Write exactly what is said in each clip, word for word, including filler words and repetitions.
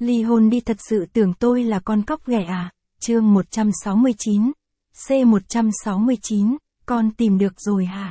Ly hôn đi, thật sự tưởng tôi là con cóc ghẻ à? Chương một trăm sáu mươi chín. C một trăm sáu mươi chín, con tìm được rồi hả?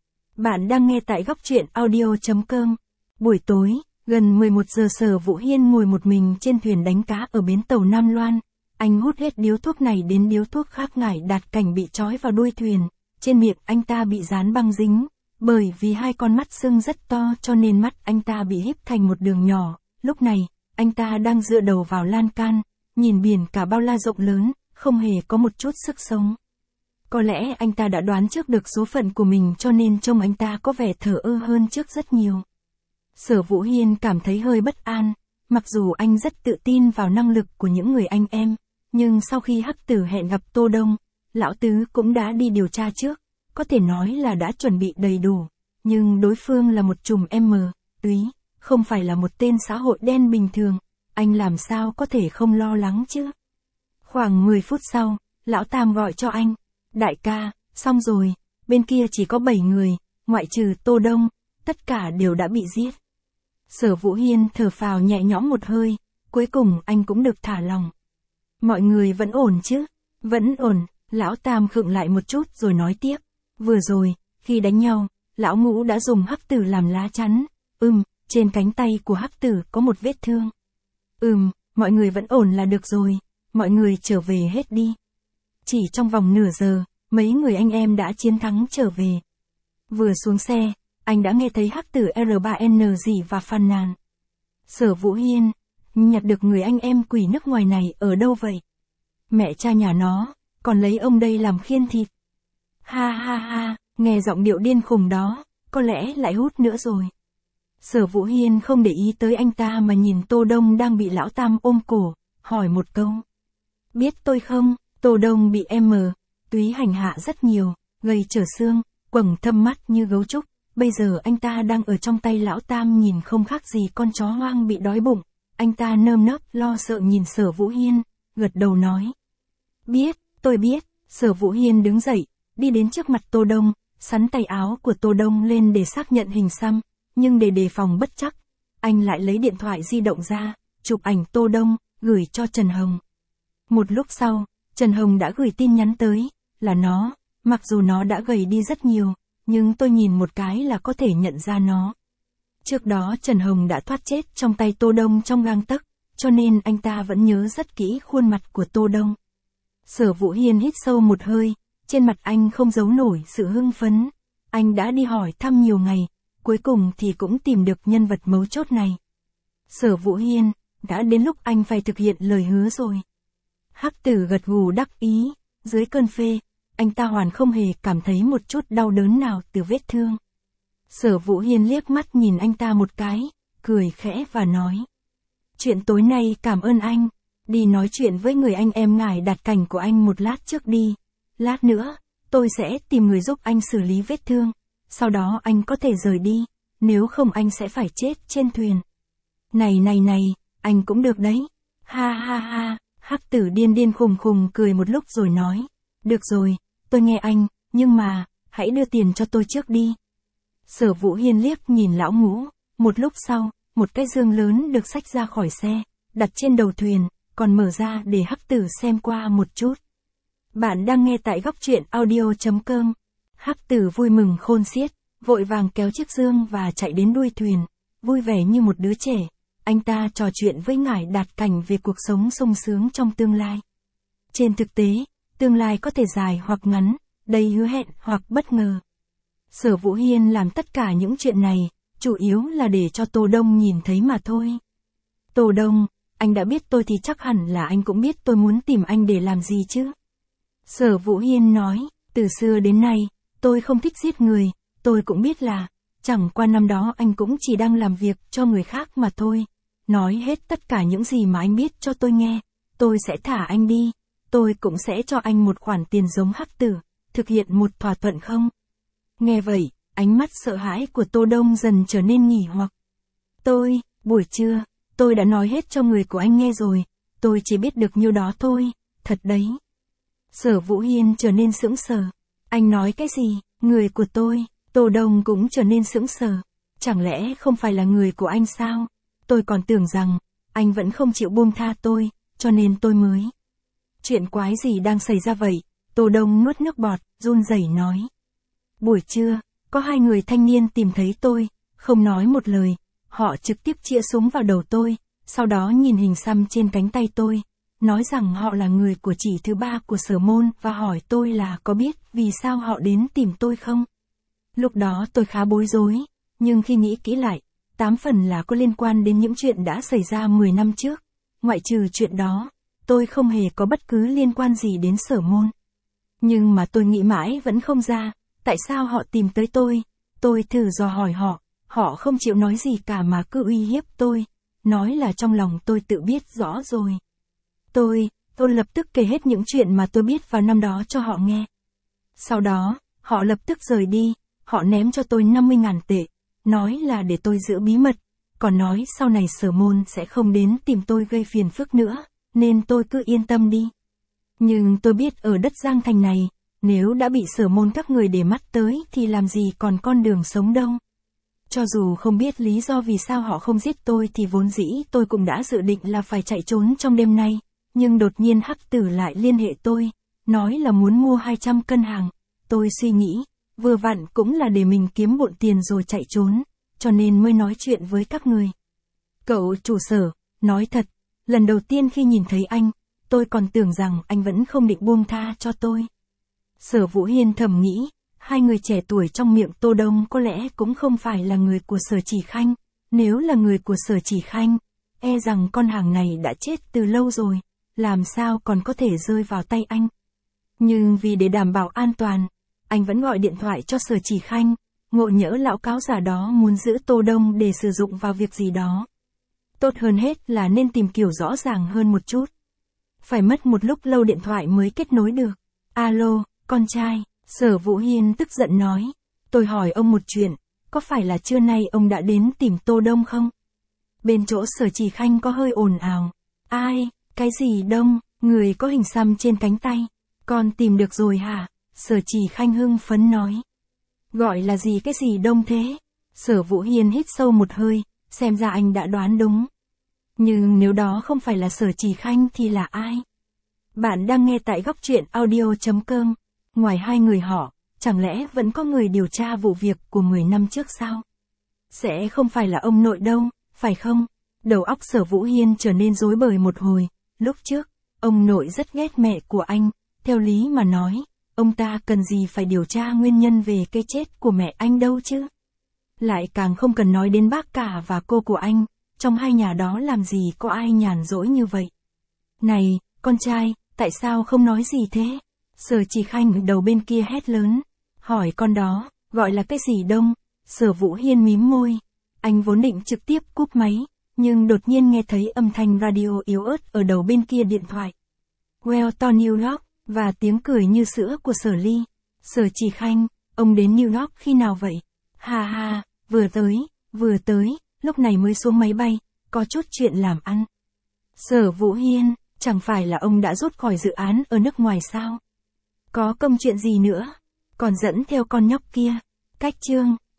Bạn đang nghe tại góc truyện audio chấm com. Buổi tối, gần mười một giờ Sở Vũ Hiên ngồi một mình trên thuyền đánh cá ở bến tàu Nam Loan. Anh hút hết điếu thuốc này đến điếu thuốc khác. Ngải Đạt Cảnh bị trói vào đuôi thuyền, trên miệng anh ta bị dán băng dính. Bởi vì hai con mắt sưng rất to cho nên mắt anh ta bị híp thành một đường nhỏ. Lúc này, anh ta đang dựa đầu vào lan can, nhìn biển cả bao la rộng lớn, không hề có một chút sức sống. Có lẽ anh ta đã đoán trước được số phận của mình cho nên trông anh ta có vẻ thờ ơ hơn trước rất nhiều. Sở Vũ Hiên cảm thấy hơi bất an, mặc dù anh rất tự tin vào năng lực của những người anh em, nhưng sau khi Hắc Tử hẹn gặp Tô Đông, Lão Tứ cũng đã đi điều tra trước, có thể nói là đã chuẩn bị đầy đủ, nhưng đối phương là một trùm M, túy, không phải là một tên xã hội đen bình thường, anh làm sao có thể không lo lắng chứ? Khoảng mười phút sau, Lão Tam gọi cho anh, đại ca, xong rồi, bên kia chỉ có bảy người, ngoại trừ Tô Đông, tất cả đều đã bị giết. Sở Vũ Hiên thở phào nhẹ nhõm một hơi, cuối cùng anh cũng được thả lòng. Mọi người vẫn ổn chứ? Vẫn ổn, Lão Tam khựng lại một chút rồi nói tiếp, vừa rồi, khi đánh nhau, Lão Ngũ đã dùng Hắc Tử làm lá chắn, ừm, trên cánh tay của Hắc Tử có một vết thương. Ừm, mọi người vẫn ổn là được rồi, mọi người trở về hết đi. Chỉ trong vòng nửa giờ, mấy người anh em đã chiến thắng trở về. Vừa xuống xe, anh đã nghe thấy Hắc Tử R ba N gì và phàn nàn. Sở Vũ Hiên, nhặt được người anh em quỷ nước ngoài này ở đâu vậy? Mẹ cha nhà nó, còn lấy ông đây làm khiên thịt. Ha ha ha, nghe giọng điệu điên khùng đó, có lẽ lại hút nữa rồi. Sở Vũ Hiên không để ý tới anh ta mà nhìn Tô Đông đang bị Lão Tam ôm cổ, hỏi một câu. Biết tôi không, Tô Đông bị M, túy hành hạ rất nhiều, gầy trở xương, quầng thâm mắt như gấu trúc, bây giờ anh ta đang ở trong tay Lão Tam nhìn không khác gì con chó hoang bị đói bụng. Anh ta nơm nớp lo sợ nhìn Sở Vũ Hiên, gật đầu nói. Biết, tôi biết. Sở Vũ Hiên đứng dậy, đi đến trước mặt Tô Đông, sắn tay áo của Tô Đông lên để xác nhận hình xăm, nhưng để đề phòng bất trắc, anh lại lấy điện thoại di động ra, chụp ảnh Tô Đông, gửi cho Trần Hồng. Một lúc sau, Trần Hồng đã gửi tin nhắn tới, là nó, mặc dù nó đã gầy đi rất nhiều, nhưng tôi nhìn một cái là có thể nhận ra nó. Trước đó Trần Hồng đã thoát chết trong tay Tô Đông trong gang tấc, cho nên anh ta vẫn nhớ rất kỹ khuôn mặt của Tô Đông. Sở Vũ Hiên hít sâu một hơi, trên mặt anh không giấu nổi sự hưng phấn. Anh đã đi hỏi thăm nhiều ngày, cuối cùng thì cũng tìm được nhân vật mấu chốt này. Sở Vũ Hiên, đã đến lúc anh phải thực hiện lời hứa rồi. Hắc Tử gật gù đắc ý, dưới cơn phê, anh ta hoàn không hề cảm thấy một chút đau đớn nào từ vết thương. Sở Vũ Hiên liếc mắt nhìn anh ta một cái, cười khẽ và nói. Chuyện tối nay cảm ơn anh, đi nói chuyện với người anh em Ngải Đạt Cảnh của anh một lát trước đi. Lát nữa, tôi sẽ tìm người giúp anh xử lý vết thương, sau đó anh có thể rời đi, nếu không anh sẽ phải chết trên thuyền. Này này này, anh cũng được đấy. Ha ha ha, Hắc Tử điên điên khùng khùng cười một lúc rồi nói. Được rồi, tôi nghe anh, nhưng mà, hãy đưa tiền cho tôi trước đi. Sở Vũ Hiên liếc nhìn Lão Ngũ, một lúc sau, một cái dương lớn được xách ra khỏi xe, đặt trên đầu thuyền, còn mở ra để Hắc Tử xem qua một chút. Bạn đang nghe tại góc truyện audio chấm com. Hắc Tử vui mừng khôn xiết, vội vàng kéo chiếc dương và chạy đến đuôi thuyền, vui vẻ như một đứa trẻ. Anh ta trò chuyện với Ngải Đạt Cảnh về cuộc sống sung sướng trong tương lai. Trên thực tế, tương lai có thể dài hoặc ngắn, đầy hứa hẹn hoặc bất ngờ. Sở Vũ Hiên làm tất cả những chuyện này, chủ yếu là để cho Tô Đông nhìn thấy mà thôi. Tô Đông, anh đã biết tôi thì chắc hẳn là anh cũng biết tôi muốn tìm anh để làm gì chứ. Sở Vũ Hiên nói, từ xưa đến nay, tôi không thích giết người, tôi cũng biết là, chẳng qua năm đó anh cũng chỉ đang làm việc cho người khác mà thôi. Nói hết tất cả những gì mà anh biết cho tôi nghe, tôi sẽ thả anh đi, tôi cũng sẽ cho anh một khoản tiền giống Hắc Tử, thực hiện một thỏa thuận không? Nghe vậy, ánh mắt sợ hãi của Tô Đông dần trở nên nghỉ hoặc. Tôi, buổi trưa, tôi đã nói hết cho người của anh nghe rồi, tôi chỉ biết được nhiêu đó thôi, thật đấy. Sở Vũ Hiên trở nên sững sờ. Anh nói cái gì, người của tôi? Tô Đông cũng trở nên sững sờ. Chẳng lẽ không phải là người của anh sao? Tôi còn tưởng rằng, anh vẫn không chịu buông tha tôi, cho nên tôi mới. Chuyện quái gì đang xảy ra vậy? Tô Đông nuốt nước bọt, run rẩy nói. Buổi trưa, có hai người thanh niên tìm thấy tôi, không nói một lời, họ trực tiếp chĩa súng vào đầu tôi, sau đó nhìn hình xăm trên cánh tay tôi, nói rằng họ là người của chỉ thứ ba của Sở Môn và hỏi tôi là có biết vì sao họ đến tìm tôi không? Lúc đó tôi khá bối rối, nhưng khi nghĩ kỹ lại, tám phần là có liên quan đến những chuyện đã xảy ra mười năm trước. Ngoại trừ chuyện đó, tôi không hề có bất cứ liên quan gì đến Sở Môn. Nhưng mà tôi nghĩ mãi vẫn không ra, tại sao họ tìm tới tôi. Tôi thử dò hỏi họ, họ không chịu nói gì cả mà cứ uy hiếp tôi, nói là trong lòng tôi tự biết rõ rồi. Tôi, tôi lập tức kể hết những chuyện mà tôi biết vào năm đó cho họ nghe. Sau đó, họ lập tức rời đi, họ ném cho tôi năm mươi ngàn tệ, nói là để tôi giữ bí mật, còn nói sau này Sở Môn sẽ không đến tìm tôi gây phiền phức nữa, nên tôi cứ yên tâm đi. Nhưng tôi biết ở đất Giang Thành này, nếu đã bị Sở Môn các người để mắt tới thì làm gì còn con đường sống đâu. Cho dù không biết lý do vì sao họ không giết tôi thì vốn dĩ tôi cũng đã dự định là phải chạy trốn trong đêm nay, nhưng đột nhiên Hắc Tử lại liên hệ tôi, nói là muốn mua hai trăm cân hàng. Tôi suy nghĩ, vừa vặn cũng là để mình kiếm bộn tiền rồi chạy trốn, cho nên mới nói chuyện với các người. Cậu chủ Sở, nói thật, lần đầu tiên khi nhìn thấy anh, tôi còn tưởng rằng anh vẫn không định buông tha cho tôi. Sở Vũ Hiên thầm nghĩ, hai người trẻ tuổi trong miệng Tô Đông có lẽ cũng không phải là người của Sở Chỉ Khanh, nếu là người của Sở Chỉ Khanh, e rằng con hàng này đã chết từ lâu rồi, làm sao còn có thể rơi vào tay anh. Nhưng vì để đảm bảo an toàn, anh vẫn gọi điện thoại cho Sở Chỉ Khanh, ngộ nhỡ lão cáo giả đó muốn giữ Tô Đông để sử dụng vào việc gì đó. Tốt hơn hết là nên tìm kiểu rõ ràng hơn một chút. Phải mất một lúc lâu điện thoại mới kết nối được. Alo, con trai, Sở Vũ Hiên tức giận nói. Tôi hỏi ông một chuyện, có phải là trưa nay ông đã đến tìm Tô Đông không? Bên chỗ Sở Chỉ Khanh có hơi ồn ào. Ai, cái gì Đông, người có hình xăm trên cánh tay. Con tìm được rồi hả? Sở Chỉ Khanh hưng phấn nói. Gọi là gì cái gì Đông thế? Sở Vũ Hiên hít sâu một hơi, xem ra anh đã đoán đúng. Nhưng nếu đó không phải là Sở Chỉ Khanh thì là ai? Bạn đang nghe tại góc truyện audio chấm com. Ngoài hai người họ, chẳng lẽ vẫn có người điều tra vụ việc của mười năm trước sao? Sẽ không phải là ông nội đâu, phải không? Đầu óc Sở Vũ Hiên trở nên rối bời một hồi. Lúc trước, ông nội rất ghét mẹ của anh, theo lý mà nói, ông ta cần gì phải điều tra nguyên nhân về cái chết của mẹ anh đâu chứ? Lại càng không cần nói đến bác cả và cô của anh, trong hai nhà đó làm gì có ai nhàn rỗi như vậy. Này, con trai, tại sao không nói gì thế? Sở Chỉ Khanh đầu bên kia hét lớn, hỏi con đó, gọi là cái gì Đông? Sở Vũ Hiên mím môi, anh vốn định trực tiếp cúp máy, nhưng đột nhiên nghe thấy âm thanh radio yếu ớt ở đầu bên kia điện thoại. Well to New York, và tiếng cười như sữa của Sở Ly. Sở Chỉ Khanh, ông đến New York khi nào vậy? Ha ha, vừa tới, vừa tới, lúc này mới xuống máy bay, có chút chuyện làm ăn. Sở Vũ Hiên, chẳng phải là ông đã rút khỏi dự án ở nước ngoài sao? Có công chuyện gì nữa? Còn dẫn theo con nhóc kia. Cách chương,